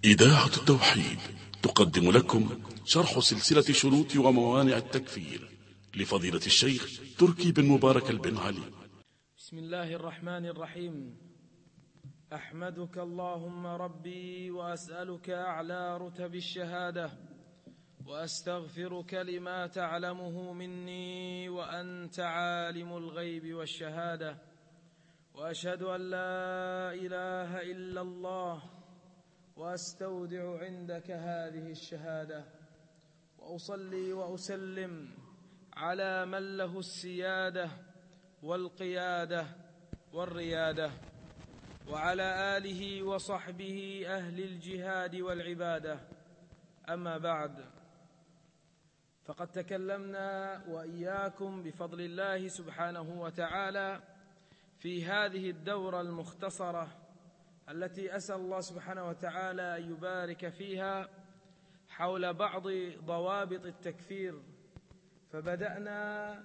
إذاعة التوحيد تقدم لكم شرح سلسلة شروط وموانع التكفير لفضيلة الشيخ تركي بن مبارك بن علي. بسم الله الرحمن الرحيم. أحمدك اللهم ربي وأسألك أعلى رتب الشهادة، وأستغفرك لما تعلمه مني وأنت عالم الغيب والشهادة، وأشهد أن لا إله إلا الله، وأستودع عندك هذه الشهادة، وأصلي وأسلم على من له السيادة والقيادة والريادة، وعلى آله وصحبه أهل الجهاد والعبادة. أما بعد، فقد تكلمنا وإياكم بفضل الله سبحانه وتعالى في هذه الدورة المختصرة التي أسأل الله سبحانه وتعالى أن يبارك فيها حول بعض ضوابط التكفير. فبدأنا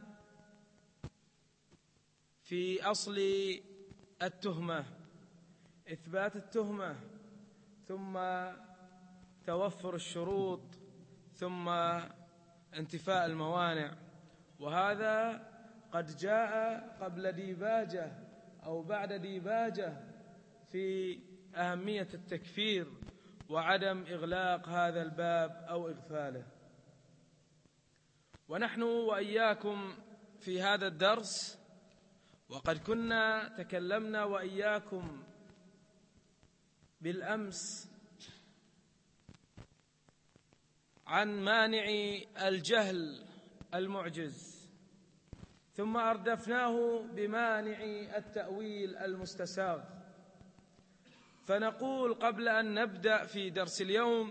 في أصل التهمة، إثبات التهمة، ثم توفر الشروط، ثم انتفاء الموانع. وهذا قد جاء قبل ديباجة أو بعد ديباجة في أهمية التكفير وعدم إغلاق هذا الباب أو إغفاله. ونحن وإياكم في هذا الدرس وقد كنا تكلمنا وإياكم بالأمس عن مانع الجهل المعجز، ثم أردفناه بمانع التأويل المستساغ. فنقول قبل أن نبدأ في درس اليوم: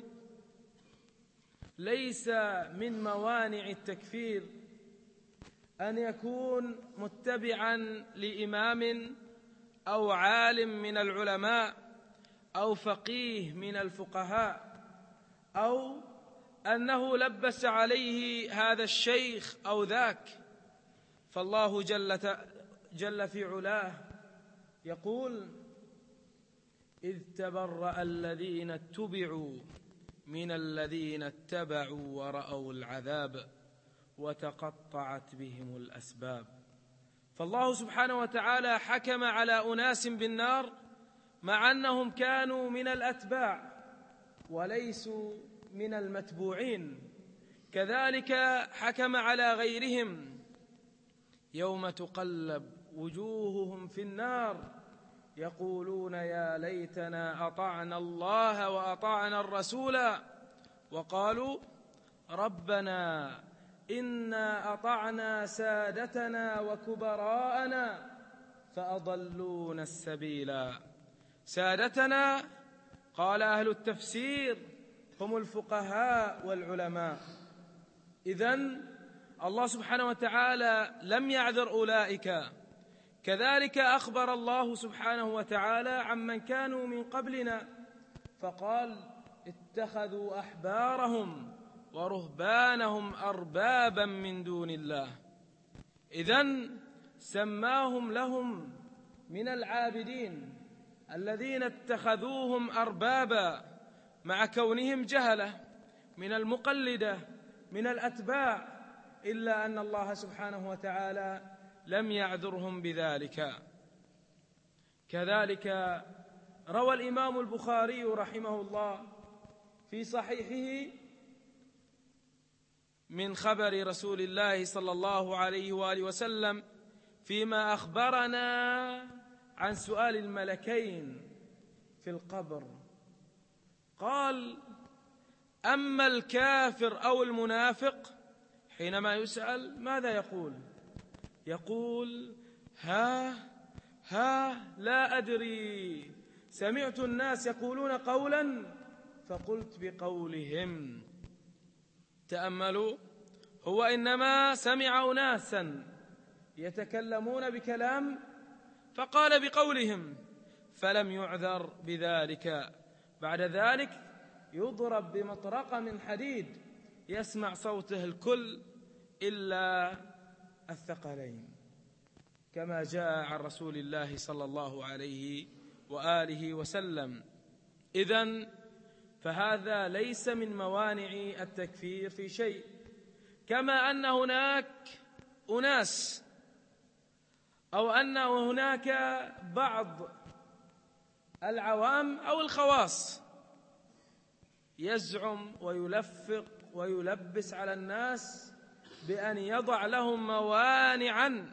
ليس من موانع التكفير أن يكون متبعا لإمام أو عالم من العلماء أو فقيه من الفقهاء، أو أنه لبس عليه هذا الشيخ أو ذاك. فالله جل في علاه يقول: إذ تبرأ الذين اتبعوا من الذين اتبعوا ورأوا العذاب وتقطعت بهم الأسباب. فالله سبحانه وتعالى حكم على أناس بالنار مع أنهم كانوا من الأتباع وليسوا من المتبوعين. كذلك حكم على غيرهم: يوم تقلب وجوههم في النار يقولون يا ليتنا أطعنا الله وأطعنا الرسول، وقالوا ربنا إنا أطعنا سادتنا وكبراءنا فأضلونا السبيلا. سادتنا قال أهل التفسير هم الفقهاء والعلماء. إذن الله سبحانه وتعالى لم يعذر أولئك. كذلك أخبر الله سبحانه وتعالى عمن كانوا من قبلنا فقال: اتخذوا أحبارهم ورهبانهم أربابا من دون الله. إذن سماهم لهم من العابدين الذين اتخذوهم أربابا مع كونهم جهلة من المقلدة من الأتباع، إلا أن الله سبحانه وتعالى لم يعذرهم بذلك. كذلك روى الإمام البخاري رحمه الله في صحيحه من خبر رسول الله صلى الله عليه وآله وسلم فيما أخبرنا عن سؤال الملكين في القبر. قال: أما الكافر أو المنافق حينما يسأل ماذا يقول؟ يقول: ها لا أدري، سمعت الناس يقولون قولا فقلت بقولهم. تأملوا، هو إنما سمع أناسا يتكلمون بكلام فقال بقولهم، فلم يعذر بذلك. بعد ذلك يضرب بمطرقة من حديد يسمع صوته الكل إلا الثقلين، كما جاء عن رسول الله صلى الله عليه وآله وسلم. إذن فهذا ليس من موانع التكفير في شيء. كما أن هناك أناس أو أن هناك بعض العوام أو الخواص يزعم ويلفق ويلبس على الناس بأن يضع لهم موانعا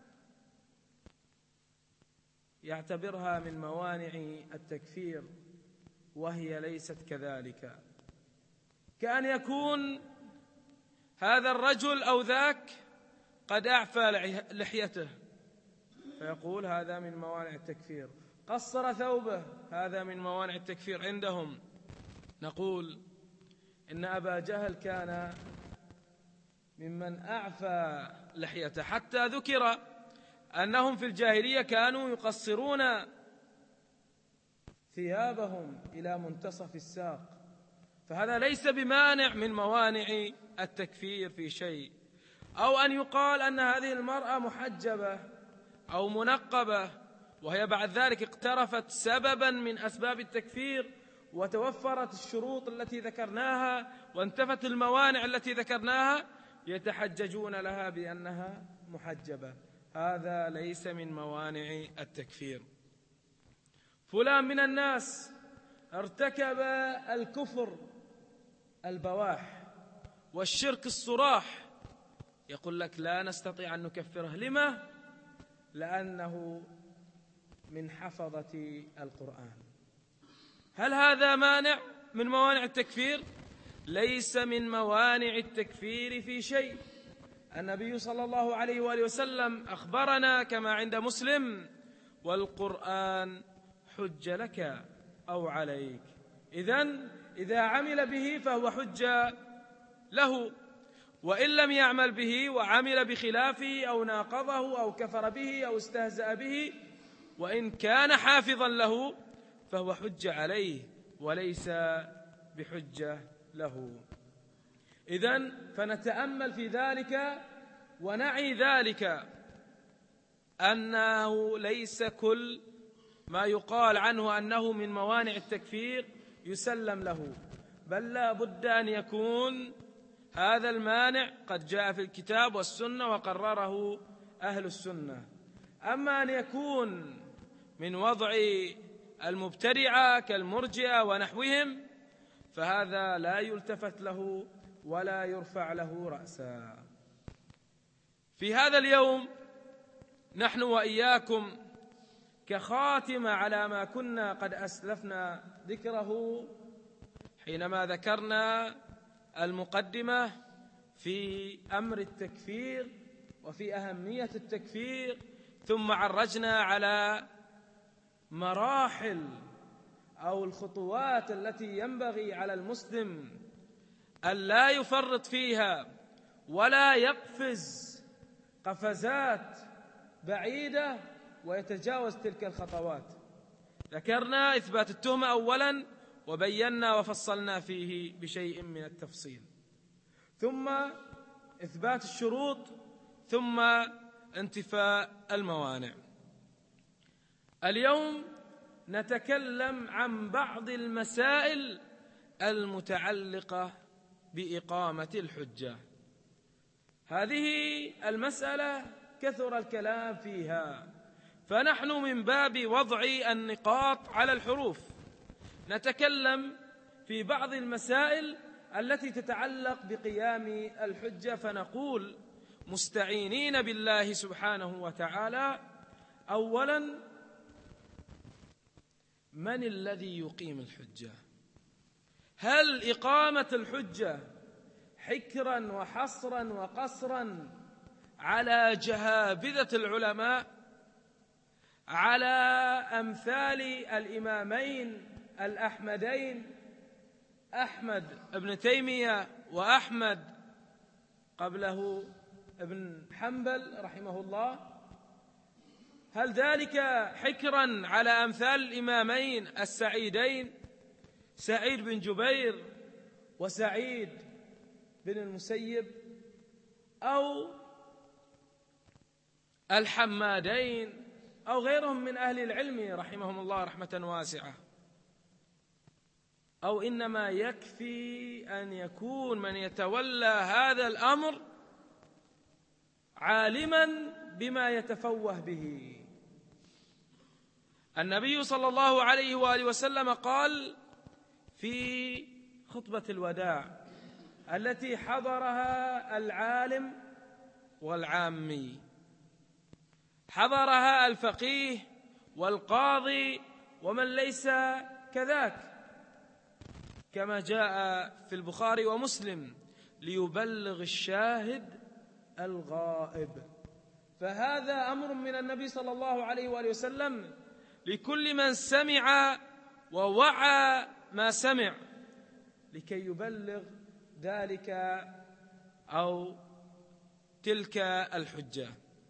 يعتبرها من موانع التكفير، وهي ليست كذلك. كأن يكون هذا الرجل أو ذاك قد أعفى لحيته فيقول هذا من موانع التكفير، قصر ثوبه هذا من موانع التكفير عندهم. نقول إن أبا جهل كان ممن أعفى لحيته، حتى ذكر أنهم في الجاهلية كانوا يقصرون ثيابهم إلى منتصف الساق، فهذا ليس بمانع من موانع التكفير في شيء. أو أن يقال أن هذه المرأة محجبة أو منقبة وهي بعد ذلك اقترفت سببا من أسباب التكفير وتوفرت الشروط التي ذكرناها وانتفت الموانع التي ذكرناها، يتحججون لها بأنها محجبة. هذا ليس من موانع التكفير. فلان من الناس ارتكب الكفر البواح والشرك الصراح، يقول لك لا نستطيع أن نكفره. لما؟ لأنه من حفظة القرآن. هل هذا مانع من موانع التكفير؟ ليس من موانع التكفير في شيء. النبي صلى الله عليه وآله وسلم أخبرنا كما عند مسلم: والقرآن حج لك أو عليك. إذا عمل به فهو حجة له، وإن لم يعمل به وعمل بخلافه أو ناقضه أو كفر به أو استهزأ به، وإن كان حافظا له فهو حجة عليه وليس بحجة له. فنتأمل في ذلك ونعي ذلك أنه ليس كل ما يقال عنه أنه من موانع التكفير يسلم له، بل لا بد أن يكون هذا المانع قد جاء في الكتاب والسنة وقرره أهل السنة. أما أن يكون من وضع المبتدعة كالمرجئة ونحوهم فهذا لا يلتفت له ولا يرفع له رأسا. في هذا اليوم نحن وإياكم كخاتمة على ما كنا قد أسلفنا ذكره حينما ذكرنا المقدمة في أمر التكفير وفي أهمية التكفير، ثم عرجنا على مراحل أو الخطوات التي ينبغي على المسلم أن لا يفرط فيها ولا يقفز قفزات بعيدة ويتجاوز تلك الخطوات. ذكرنا إثبات التهمة أولا وبينا وفصلنا فيه بشيء من التفصيل، ثم إثبات الشروط، ثم انتفاء الموانع. اليوم نتكلم عن بعض المسائل المتعلقة بإقامة الحجة. هذه المسألة كثر الكلام فيها، فنحن من باب وضع النقاط على الحروف نتكلم في بعض المسائل التي تتعلق بقيام الحجة، فنقول مستعينين بالله سبحانه وتعالى: أولا، من الذي يقيم الحجة؟ هل إقامة الحجة حكرا وحصرا وقصرا على جهابذة العلماء، على أمثال الإمامين الأحمدين أحمد ابن تيمية وأحمد قبله ابن حنبل رحمه الله؟ هل ذلك حكرا على أمثال الإمامين السعيدين سعيد بن جبير وسعيد بن المسيب، أو الحمادين، أو غيرهم من أهل العلم رحمهم الله رحمة واسعة؟ أو إنما يكفي أن يكون من يتولى هذا الأمر عالما بما يتفوه به. النبي صلى الله عليه وآله وسلم قال في خطبة الوداع التي حضرها العالم والعامي، حضرها الفقيه والقاضي ومن ليس كذاك، كما جاء في البخاري ومسلم: ليبلغ الشاهد الغائب. فهذا أمر من النبي صلى الله عليه وآله وسلم لكل من سمع ووعى ما سمع، لكي يبلغ ذلك أو تلك الحجة.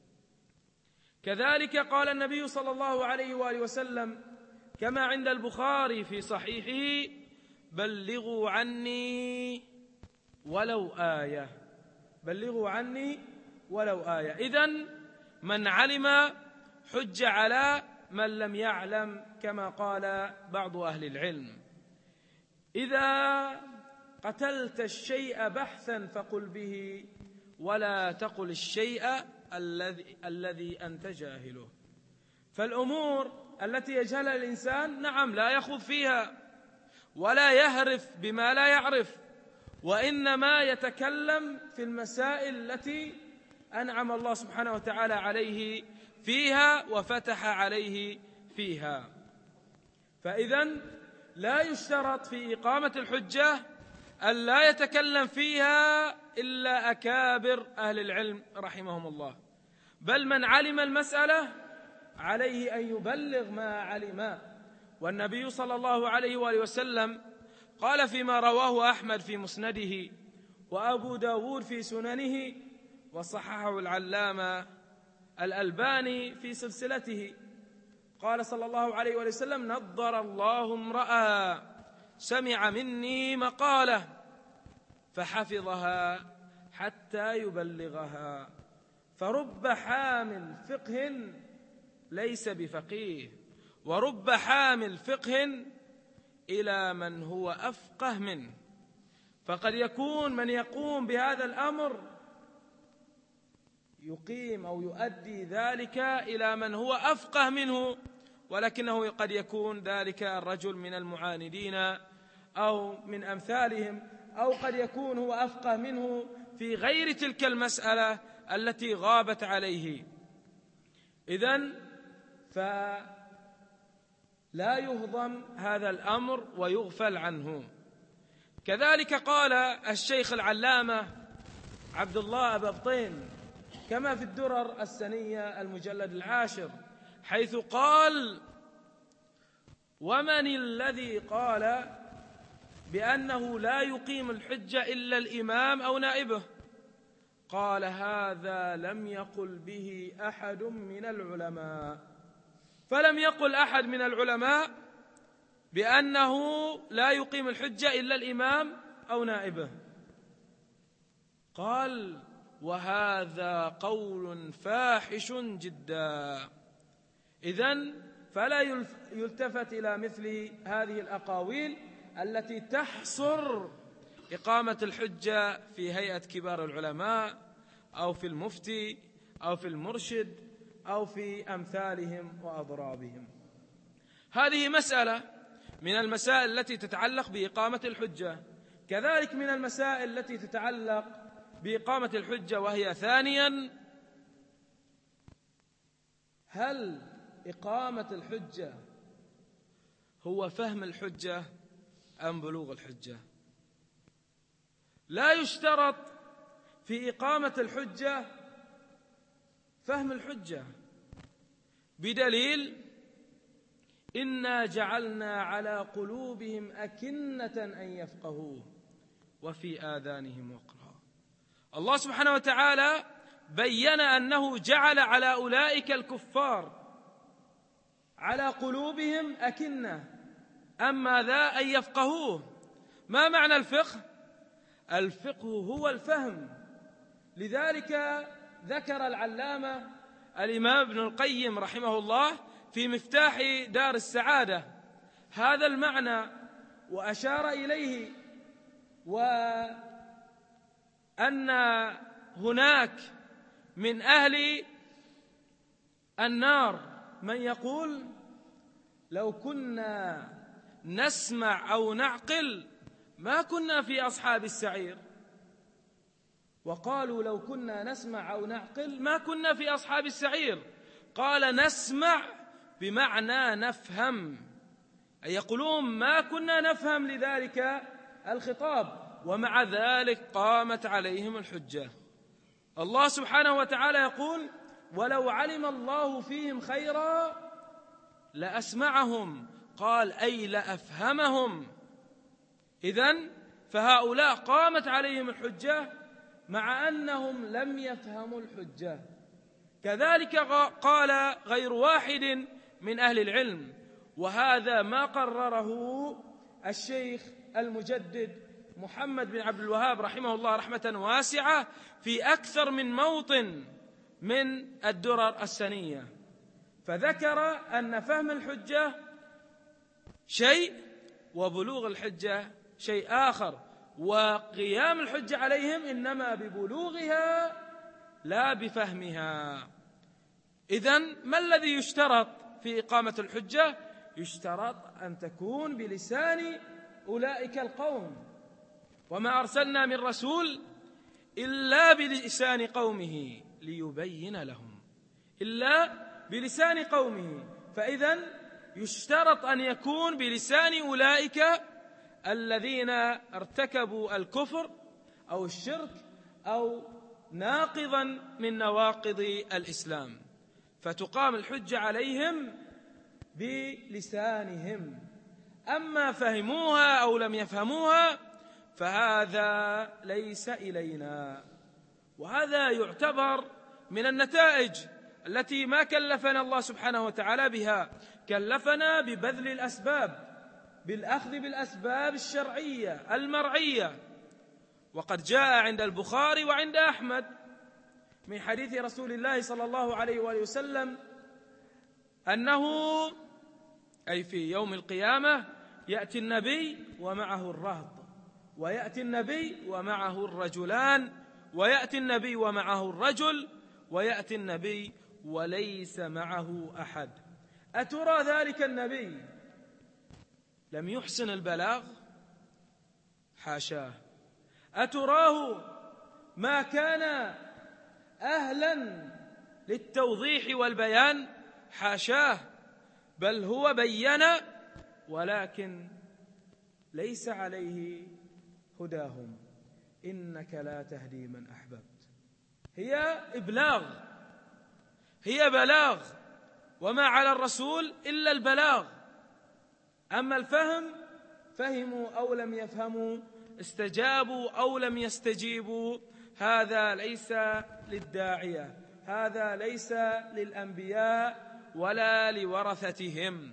كذلك قال النبي صلى الله عليه وآله وسلم كما عند البخاري في صحيحه: بلغوا عني ولو آية، بلغوا عني ولو آية. إذن من علم حج على من لم يعلم، كما قال بعض أهل العلم: إذا قتلت الشيء بحثا فقل به، ولا تقل الشيء الذي أنت جاهله. فالأمور التي يجهلها الإنسان نعم لا يخوض فيها ولا يهرف بما لا يعرف، وإنما يتكلم في المسائل التي أنعم الله سبحانه وتعالى عليه فيها وفتح عليه فيها. فإذن لا يشترط في إقامة الحجة أن لا يتكلم فيها إلا أكابر أهل العلم رحمهم الله، بل من علم المسألة عليه أن يبلغ ما علم. والنبي صلى الله عليه وآله وسلم قال فيما رواه أحمد في مسنده وأبو داود في سننه وصححه العلامة الألباني في سلسلته، قال صلى الله عليه وآله وسلم: نضر الله امرأ سمع مني مقالة فحفظها حتى يبلغها، فرب حامل فقه ليس بفقيه، ورب حامل فقه إلى من هو أفقه منه. فقد يكون من يقوم بهذا الأمر يقيم أو يؤدي ذلك إلى من هو أفقه منه، ولكنه قد يكون ذلك الرجل من المعاندين أو من أمثالهم، أو قد يكون هو أفقه منه في غير تلك المسألة التي غابت عليه. إذن فلا يهضم هذا الأمر ويغفل عنه. كذلك قال الشيخ العلامة عبد الله أبابطين كما في الدرر السنية المجلد 10، حيث قال: ومن الذي قال بأنه لا يقيم الحجة إلا الإمام أو نائبه؟ قال: هذا لم يقل به أحد من العلماء. فلم يقل أحد من العلماء بأنه لا يقيم الحجة إلا الإمام أو نائبه. قال: وهذا قول فاحش جدا. إذن فلا يلتفت إلى مثل هذه الأقاويل التي تحصر إقامة الحجة في هيئة كبار العلماء أو في المفتي أو في المرشد أو في أمثالهم وأضرابهم. هذه مسألة من المسائل التي تتعلق بإقامة الحجة. كذلك من المسائل التي تتعلق بإقامة الحجة، وهي ثانيا: هل إقامة الحجة هو فهم الحجة أم بلوغ الحجة؟ لا يشترط في إقامة الحجة فهم الحجة، بدليل: إنا جعلنا على قلوبهم أكنة أن يفقهوه وفي آذانهم وقرا. الله سبحانه وتعالى بين أنه جعل على أولئك الكفار على قلوبهم أكنة. أما ذا أن يفقهوه. ما معنى الفقه؟ الفقه هو الفهم. لذلك ذكر العلامة الإمام ابن القيم رحمه الله في مفتاح دار السعادة هذا المعنى، وأشار إليه، وأن هناك من أهل النار من يقول لو كنا نسمع أو نعقل ما كنا في أصحاب السعير، وقالوا لو كنا نسمع أو نعقل ما كنا في أصحاب السعير. قال نسمع بمعنى نفهم، أي يقولون ما كنا نفهم لذلك الخطاب، ومع ذلك قامت عليهم الحجة. الله سبحانه وتعالى يقول ولو علم الله فيهم خيرا لأسمعهم، قال أي لأفهمهم. إذن فهؤلاء قامت عليهم الحجة مع أنهم لم يفهموا الحجة. كذلك قال غير واحد من أهل العلم، وهذا ما قرره الشيخ المجدد محمد بن عبد الوهاب رحمه الله رحمة واسعة في أكثر من موطن من الدرر السنية، فذكر أن فهم الحجة شيء وبلوغ الحجة شيء آخر، وقيام الحجة عليهم إنما ببلوغها لا بفهمها. إذن ما الذي يشترط في إقامة الحجة؟ يشترط أن تكون بلسان أولئك القوم، وما أرسلنا من رسول إلا بلسان قومه ليبين لهم، إلا بلسان قومه. فإذن يشترط أن يكون بلسان أولئك الذين ارتكبوا الكفر أو الشرك أو ناقضا من نواقض الإسلام، فتقام الحجة عليهم بلسانهم. أما فهموها أو لم يفهموها فهذا ليس إلينا، وهذا يعتبر من النتائج التي ما كلفنا الله سبحانه وتعالى بها، كلفنا ببذل الأسباب، بالأخذ بالأسباب الشرعية المرعية. وقد جاء عند البخاري وعند أحمد من حديث رسول الله صلى الله عليه وآله وسلم أنه أي في يوم القيامة يأتي النبي ومعه الرهط، ويأتي النبي ومعه الرجلان، ويأتي النبي ومعه الرجل، ويأتي النبي وليس معه أحد. أترى ذلك النبي لم يحسن البلاغ؟ حاشاه. أتراه ما كان أهلا للتوضيح والبيان؟ حاشاه، بل هو بين ولكن ليس عليه هداهم، إنك لا تهدي من أحببت. هي إبلاغ، هي بلاغ، وما على الرسول إلا البلاغ. أما الفهم فهموا أو لم يفهموا، استجابوا أو لم يستجيبوا، هذا ليس للداعية، هذا ليس للأنبياء ولا لورثتهم،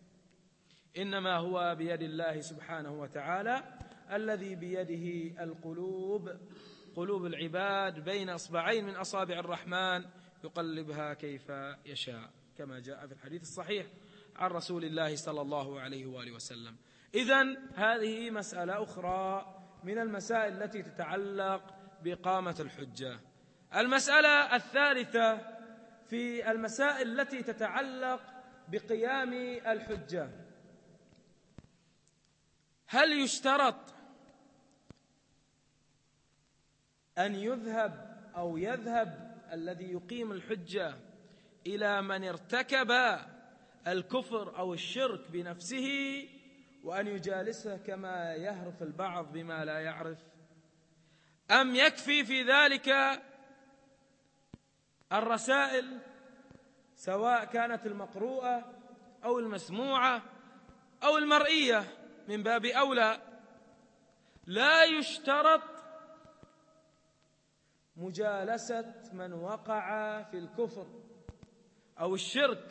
إنما هو بيد الله سبحانه وتعالى الذي بيده القلوب، قلوب العباد بين أصبعين من أصابع الرحمن يقلبها كيف يشاء، كما جاء في الحديث الصحيح عن رسول الله صلى الله عليه وآله وسلم. إذن هذه مسألة أخرى من المسائل التي تتعلق بإقامة الحجة. المسألة الثالثة في المسائل التي تتعلق بقيام الحجة، هل يشترط أن يذهب الذي يقيم الحجة إلى من ارتكب الكفر أو الشرك بنفسه وأن يجالسه كما يهرف البعض بما لا يعرف، أم يكفي في ذلك الرسائل سواء كانت المقروءة أو المسموعة أو المرئية من باب أولى؟ لا يشترط مجالسة من وقع في الكفر أو الشرك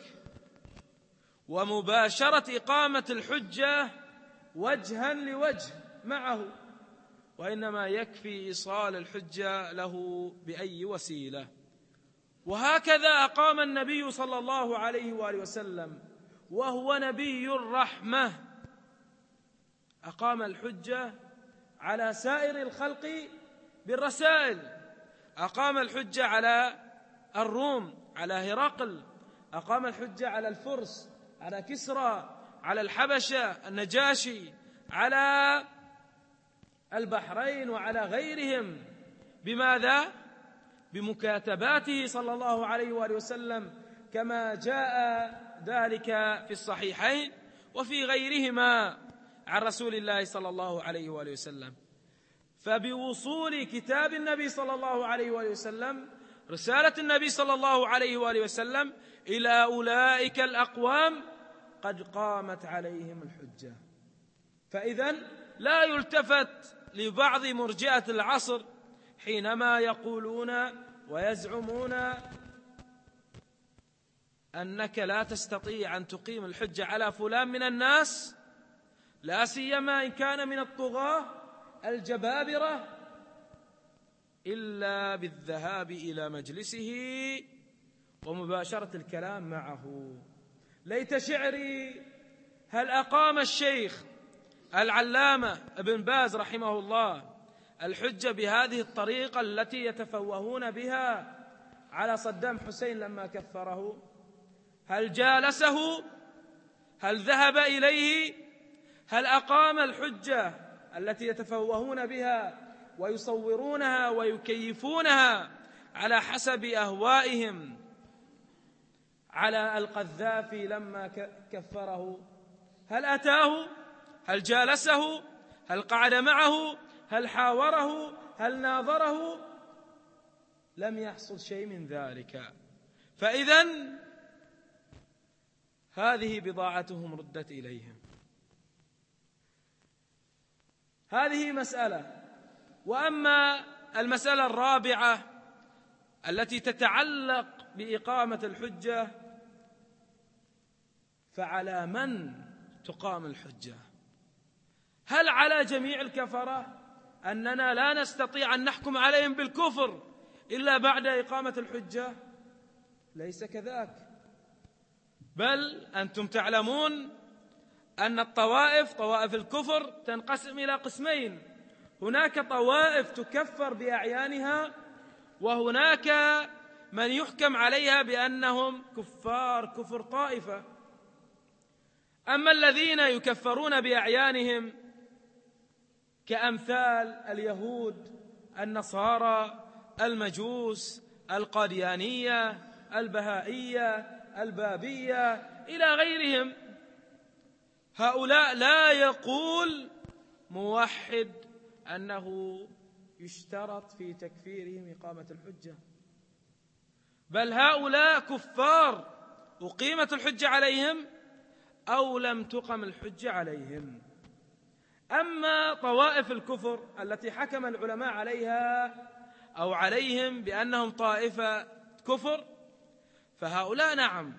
ومباشرة إقامة الحجة وجها لوجه معه، وإنما يكفي إيصال الحجة له بأي وسيلة. وهكذا أقام النبي صلى الله عليه وآله وسلم وهو نبي الرحمة، أقام الحجة على سائر الخلق بالرسائل، أقام الحجة على الروم، على هرقل، أقام الحجة على الفرس، على كسرى، على الحبشة النجاشي، على البحرين وعلى غيرهم. بماذا؟ بمكاتباته صلى الله عليه وآله وسلم، كما جاء ذلك في الصحيحين وفي غيرهما عن رسول الله صلى الله عليه وآله وسلم. فبوصول كتاب النبي صلى الله عليه وآله وسلم، رسالة النبي صلى الله عليه وآله وسلم إلى أولئك الأقوام، قد قامت عليهم الحجة. فإذن لا يلتفت لبعض مرجئة العصر حينما يقولون ويزعمون أنك لا تستطيع أن تقيم الحجة على فلان من الناس، لا سيما إن كان من الطغاة الجبابرة، إلا بالذهاب إلى مجلسه ومباشرة الكلام معه. ليت شعري هل أقام الشيخ العلامة ابن باز رحمه الله الحجة بهذه الطريقة التي يتفوهون بها على صدام حسين لما كفره؟ هل جالسه؟ هل ذهب إليه؟ هل أقام الحجة التي يتفوهون بها ويصورونها ويكيفونها على حسب أهوائهم على القذافي لما كفره؟ هل أتاه؟ هل جالسه؟ هل قعد معه؟ هل حاوره؟ هل ناظره؟ لم يحصل شيء من ذلك. فإذن هذه بضاعتهم ردت إليهم. هذه مسألة. وأما المسألة الرابعة التي تتعلق بإقامة الحجة، فعلى من تقام الحجة؟ هل على جميع الكفرة أننا لا نستطيع أن نحكم عليهم بالكفر إلا بعد إقامة الحجة؟ ليس كذاك، بل أنتم تعلمون أن الطوائف، طوائف الكفر، تنقسم إلى قسمين: هناك طوائف تكفر بأعيانها، وهناك من يحكم عليها بأنهم كفار كفر طائفة. أما الذين يكفرون بأعيانهم كأمثال اليهود، النصارى، المجوس، القاديانية، البهائية، البابية إلى غيرهم، هؤلاء لا يقول موحد أنه يشترط في تكفيرهم إقامة الحجة، بل هؤلاء كفار أقيمت الحجة عليهم أو لم تقم الحجة عليهم. أما طوائف الكفر التي حكم العلماء عليها أو عليهم بأنهم طائفة كفر، فهؤلاء نعم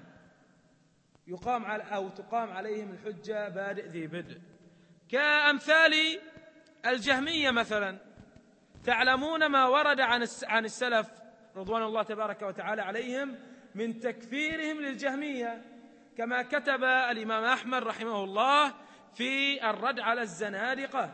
تقام عليهم الحجة بادئ ذي بدء، كأمثال الجهمية مثلا. تعلمون ما ورد عن السلف رضوان الله تبارك وتعالى عليهم من تكفيرهم للجهمية، كما كتب الإمام أحمد رحمه الله في الرد على الزنادقة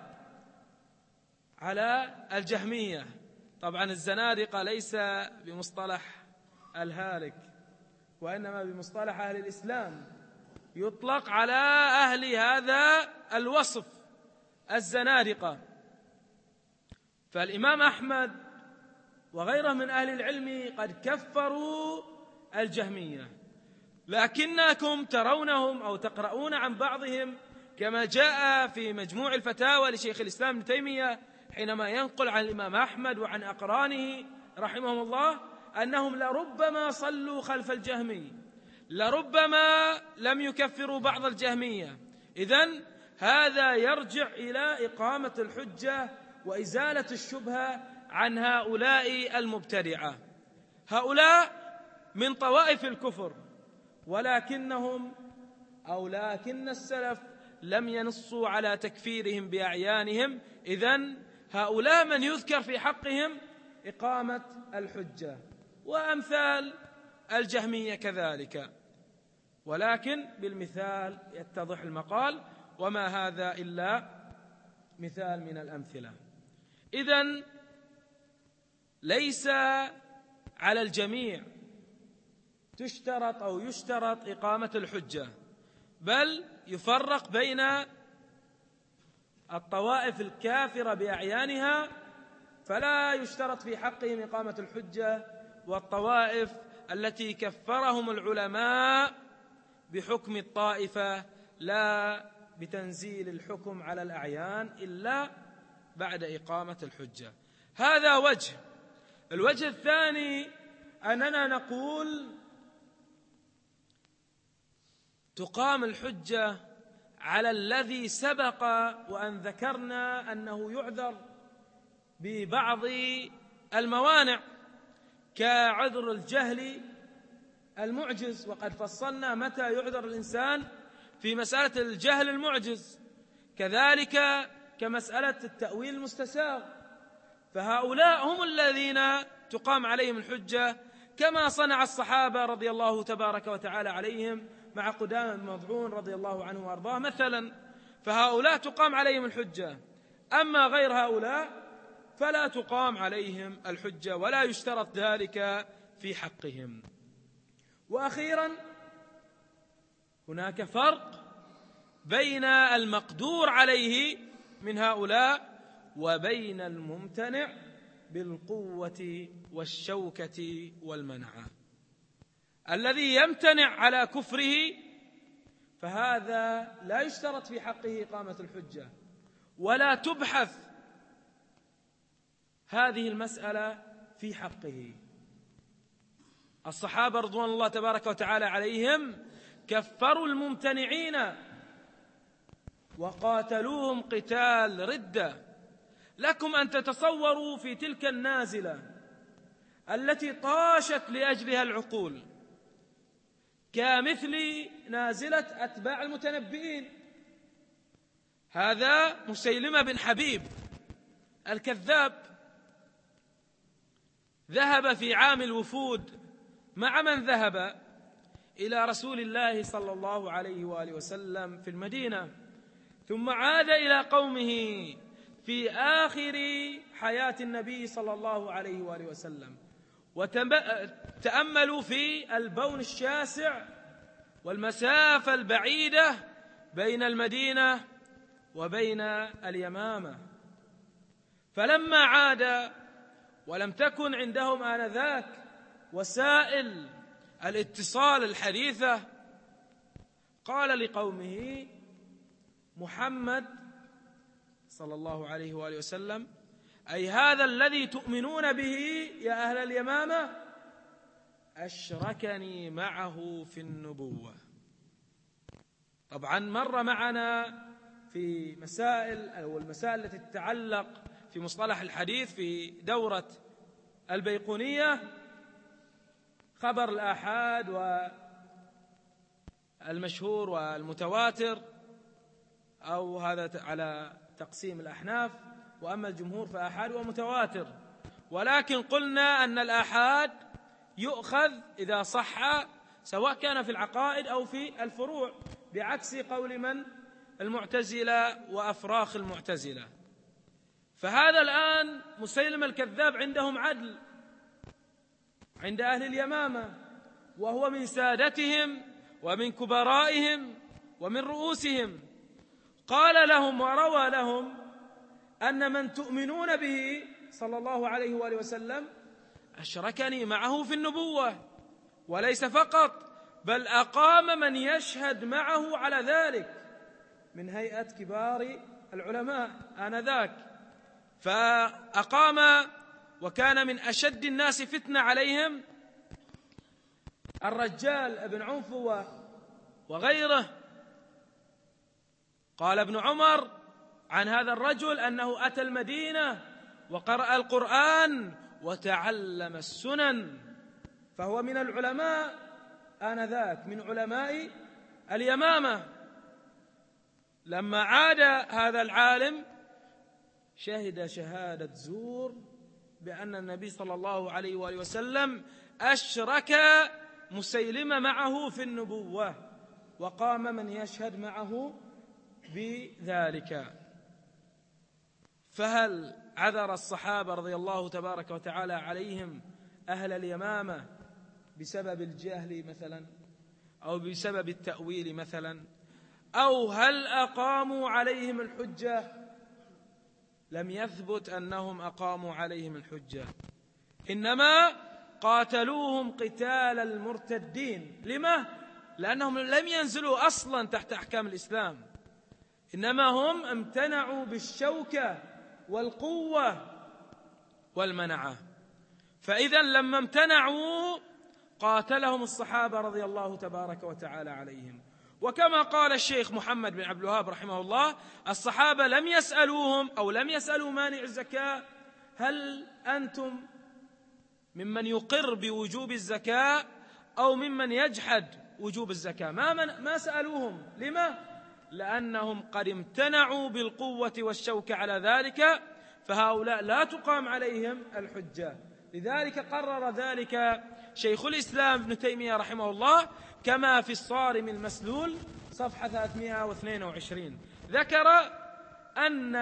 على الجهمية. طبعا الزنادقة ليس بمصطلح الهالك، وإنما بمصطلح أهل الإسلام، يطلق على أهل هذا الوصف الزنادقة. فالإمام أحمد وغيره من أهل العلم قد كفروا الجهمية، لكنكم ترونهم أو تقرؤون عن بعضهم كما جاء في مجموع الفتاوى لشيخ الإسلام ابن تيمية حينما ينقل عن الإمام أحمد وعن أقرانه رحمهم الله أنهم لربما صلوا خلف الجهمي، لربما لم يكفروا بعض الجهمية. إذن هذا يرجع إلى إقامة الحجة وإزالة الشبهة عن هؤلاء المبتدعة. هؤلاء من طوائف الكفر، لكن السلف لم ينصوا على تكفيرهم بأعيانهم. إذن هؤلاء من يذكر في حقهم إقامة الحجة، وأمثال الجهمية كذلك، ولكن بالمثال يتضح المقال، وما هذا إلا مثال من الأمثلة. إذن ليس على الجميع تشترط أو يشترط إقامة الحجة، بل يفرق بين الطوائف الكافرة بأعيانها فلا يشترط في حقهم إقامة الحجة، والطوائف التي كفرهم العلماء بحكم الطائفة لا بتنزيل الحكم على الأعيان إلا بعد إقامة الحجة. هذا وجه. الوجه الثاني أننا نقول تقام الحجة على الذي سبق وأن ذكرنا أنه يعذر ببعض الموانع كعذر الجهل المعجز، وقد فصلنا متى يعذر الإنسان في مسألة الجهل المعجز، كذلك كمسألة التأويل المستساغ. فهؤلاء هم الذين تقام عليهم الحجة كما صنع الصحابة رضي الله تبارك وتعالى عليهم مع قدامى بن مظعون رضي الله عنه وأرضاه مثلا، فهؤلاء تقام عليهم الحجة. أما غير هؤلاء فلا تقام عليهم الحجة ولا يشترط ذلك في حقهم. وأخيرا هناك فرق بين المقدور عليه من هؤلاء وبين الممتنع بالقوة والشوكة والمنعة. الذي يمتنع على كفره فهذا لا يشترط في حقه إقامة الحجة ولا تبحث هذه المسألة في حقه. الصحابة رضوان الله تبارك وتعالى عليهم كفروا الممتنعين وقاتلوهم قتال ردة. لكم أن تتصوروا في تلك النازلة التي طاشت لأجلها العقول كمثل نازلة أتباع المتنبئين، هذا مسيلمة بن حبيب الكذاب ذهب في عام الوفود مع من ذهب إلى رسول الله صلى الله عليه وآله وسلم في المدينة، ثم عاد إلى قومه في آخر حياة النبي صلى الله عليه وآله وسلم، وتأملوا في البون الشاسع والمسافة البعيدة بين المدينة وبين اليمامة. فلما عاد ولم تكن عندهم آنذاك وسائل الاتصال الحديثة، قال لقومه: محمد صلى الله عليه وآله وسلم أي هذا الذي تؤمنون به يا أهل اليمامة أشركني معه في النبوة. طبعا مر معنا في المسائل التي تتعلق في مصطلح الحديث في دورة البيقونية خبر الآحاد والمشهور والمتواتر، أو هذا على تقسيم الأحناف، وأما الجمهور فآحاد ومتواتر. ولكن قلنا أن الآحاد يؤخذ إذا صح سواء كان في العقائد أو في الفروع، بعكس قول من؟ المعتزلة وأفراخ المعتزلة. فهذا الآن مسيلمة الكذاب عندهم عدل عند أهل اليمامة، وهو من سادتهم ومن كبرائهم ومن رؤوسهم. قال لهم وروى لهم أن من تؤمنون به صلى الله عليه وآله وسلم أشركني معه في النبوة، وليس فقط بل أقام من يشهد معه على ذلك من هيئة كبار العلماء آنذاك، فأقام. وكان من أشد الناس فتنة عليهم الرجال ابن عنفوة وغيره. قال ابن عمر عن هذا الرجل أنه أتى المدينة وقرأ القرآن وتعلم السنن، فهو من العلماء آنذاك، من علماء اليمامة. لما عاد هذا العالم شهد شهادة زور بأن النبي صلى الله عليه وآله وسلم أشرك مسيلمة معه في النبوة، وقام من يشهد معه بذلك. فهل عذر الصحابة رضي الله تبارك وتعالى عليهم أهل اليمامة بسبب الجهل مثلا، أو بسبب التأويل مثلا، أو هل أقاموا عليهم الحجة؟ لم يثبت أنهم أقاموا عليهم الحجة، إنما قاتلوهم قتال المرتدين. لما؟ لأنهم لم ينزلوا أصلا تحت أحكام الإسلام، إنما هم امتنعوا بالشوكة والقوة والمنعة. فإذا لما امتنعوا قاتلهم الصحابة رضي الله تبارك وتعالى عليهم. وكما قال الشيخ محمد بن عبد الوهاب رحمه الله: الصحابة لم يسألوهم أو لم يسألوا مانع الزكاة: هل أنتم ممن يقر بوجوب الزكاة أو ممن يجحد وجوب الزكاة؟ ما سألوهم. لما؟ لأنهم قد امتنعوا بالقوة والشوكة على ذلك، فهؤلاء لا تقام عليهم الحجة. لذلك قرر ذلك شيخ الإسلام ابن تيمية رحمه الله كما في الصارم المسلول صفحة 322. ذكر أن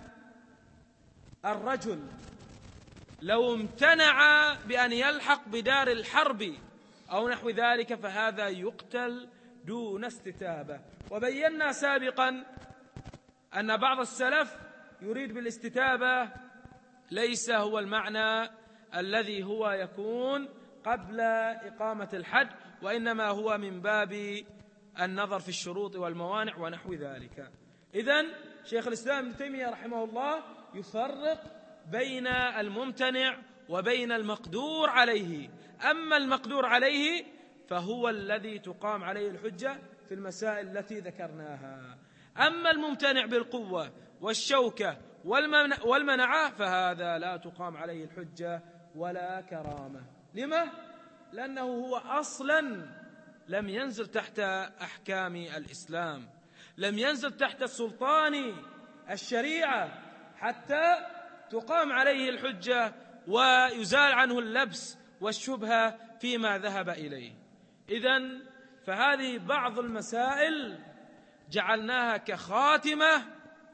الرجل لو امتنع بأن يلحق بدار الحرب أو نحو ذلك فهذا يقتل دون استتابة. وبينا سابقا أن بعض السلف يريد بالاستتابة ليس هو المعنى الذي هو يكون قبل إقامة الحد، وإنما هو من باب النظر في الشروط والموانع ونحو ذلك. إذن شيخ الإسلام ابن تيمية رحمه الله يفرق بين الممتنع وبين المقدور عليه. أما المقدور عليه فهو الذي تقام عليه الحجة في المسائل التي ذكرناها. أما الممتنع بالقوة والشوكة والمنعة فهذا لا تقام عليه الحجة ولا كرامة. لما؟ لأنه هو أصلا لم ينزل تحت أحكام الإسلام، لم ينزل تحت سلطان الشريعة حتى تقام عليه الحجة ويزال عنه اللبس والشبهة فيما ذهب إليه. إذن فهذه بعض المسائل جعلناها كخاتمة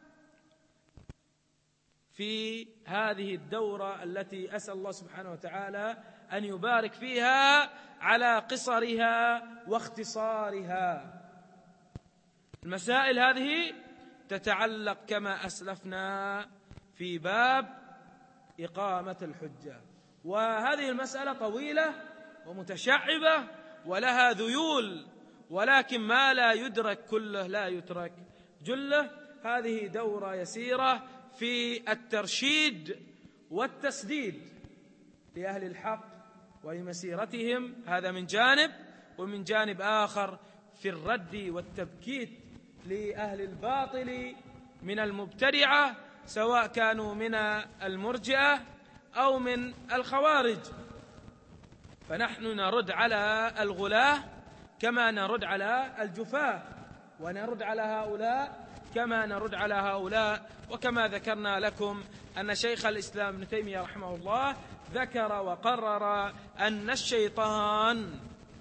في هذه الدورة التي أسأل الله سبحانه وتعالى أن يبارك فيها على قصرها واختصارها. المسائل هذه تتعلق كما أسلفنا في باب إقامة الحجة، وهذه المسألة طويلة ومتشعبة ولها ذيول، ولكن ما لا يدرك كله لا يترك جله. هذه دورة يسيرة في الترشيد والتسديد لأهل الحق ولمسيرتهم، هذا من جانب، ومن جانب آخر في الرد والتبكيت لأهل الباطل من المبتدعة، سواء كانوا من المرجئة أو من الخوارج. فنحن نرد على الغلاة كما نرد على الجفاة، ونرد على هؤلاء كما نرد على هؤلاء. وكما ذكرنا لكم أن شيخ الإسلام ابن تيمية رحمه الله ذكر وقرر أن الشيطان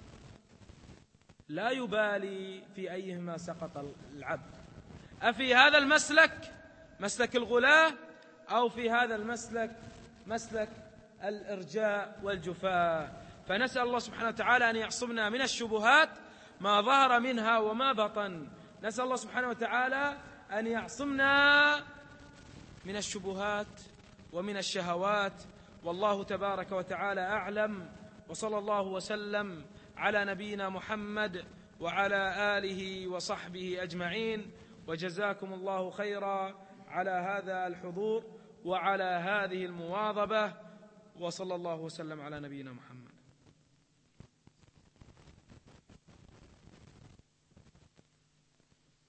لا يبالي في أيهما سقط العبد، أفي هذا المسلك مسلك الغلاة أو في هذا المسلك مسلك الإرجاء والجفاء. فنسأل الله سبحانه وتعالى أن يعصمنا من الشبهات ما ظهر منها وما بطن. نسأل الله سبحانه وتعالى أن يعصمنا من الشبهات ومن الشهوات. والله تبارك وتعالى أعلم، وصلى الله وسلم على نبينا محمد وعلى آله وصحبه أجمعين. وجزاكم الله خيرا على هذا الحضور وعلى هذه المواظبة، وصلى الله وسلم على نبينا محمد.